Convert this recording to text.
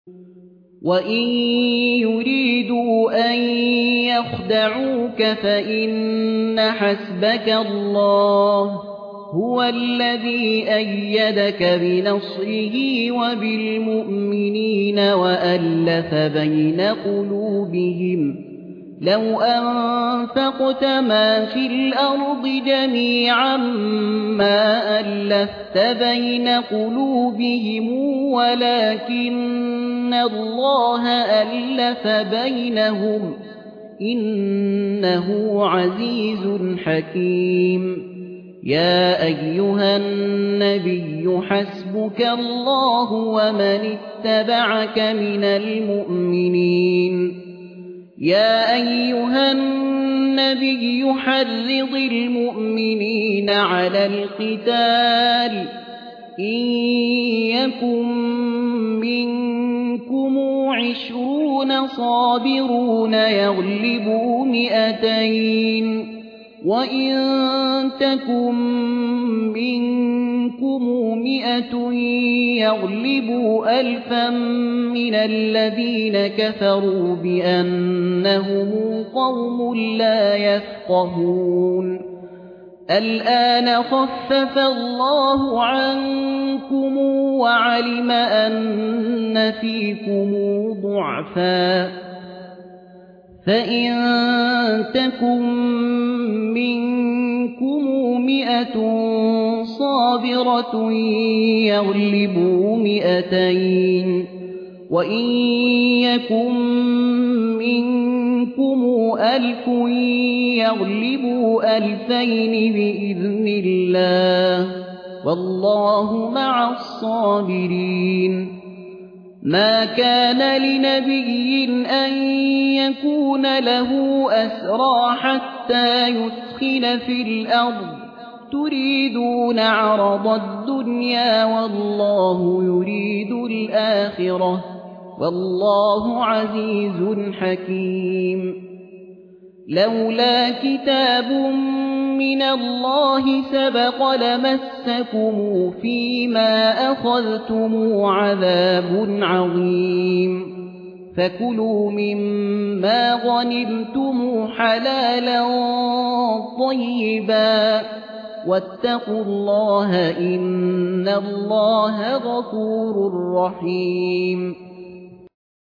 وَإِن يُرِيدُوا أَن يَخْدَعُوكَ فَإِنَّ حَسْبَكَ اللَّهُ هُوَ الَّذِي أَيَّدَكَ بِنَصْرِهِ وَبِالْمُؤْمِنِينَ وَأَلَّفَ بَيْنَ قُلُوبِهِمْ لَوْ أَنفَقْتَ مَا فِي الْأَرْضِ جَمِيعًا مَّا أَلَّفْتَ بَيْنَ قُلُوبِهِمْ وَلَكِنَّ اللَّهَ أَلَّفَ بَيْنَهُمْ ۚ إِنَّهُ عَزِيزٌ حَكِيمٌ. يَا أَيُّهَا النَّبِيُّ حَسْبُكَ اللَّهُ وَمَنِ اتَّبَعَكَ مِنَ الْمُؤْمِنِينَ. يَا أَيُّهَا النَّبِيُّ حَرِّضِ الْمُؤْمِنِينَ عَلَى الْقِتَالِ ۚ إِن يَكُن مِّنكُمْ 20 صَابِرُونَ يَغْلِبُوا 200 ۚ وَإِن تَكُن مِّنكُمْ 100 يَغْلِبُوا 1000 مِّنَ الَّذِينَ كَفَرُوا بِأَنَّهُمْ قَوْمٌ لَّا يَفْقَهُونَ. الْآنَ خَفَّفَ اللَّهُ عَنكُمْ وَعَلِمَ أَنَّ فِيكُمْ ضَعْفًا، فَإِن تَكُن مِّنكُمْ 100 صَابِرَةٌ يَغْلِبُوا 200 ۚ وَإِن يَكُن مِّنكُمْ 1000 يَغْلِبُوا 2000 بِإِذْنِ اللَّهِ ۗ وَاللَّهُ مَعَ الصَّابِرِينَ. مَا كَانَ لِنَبِيٍّ أَن يَكُونَ لَهُ أَسْرَىٰ حَتَّىٰ يُثْخِنَ فِي الْأَرْضِ ۚ تُرِيدُونَ عَرَضَ الدُّنْيَا وَاللَّهُ يُرِيدُ الْآخِرَةَ ۗ وَاللَّهُ عَزِيزٌ حَكِيمٌ. لَّوْلَا كِتَابٌ مِّنَ اللَّهِ سَبَقَ لَمَسَّكُمْ فِيمَا أَخَذْتُمْ عَذَابٌ عَظِيمٌ. فَكُلُوا مِمَّا غَنِمْتُمْ حَلَالًا طَيِّبًا وَاتَّقُوا اللَّهَ ۖ إِنَّ اللَّهَ غَفُورٌ رَّحِيمٌ.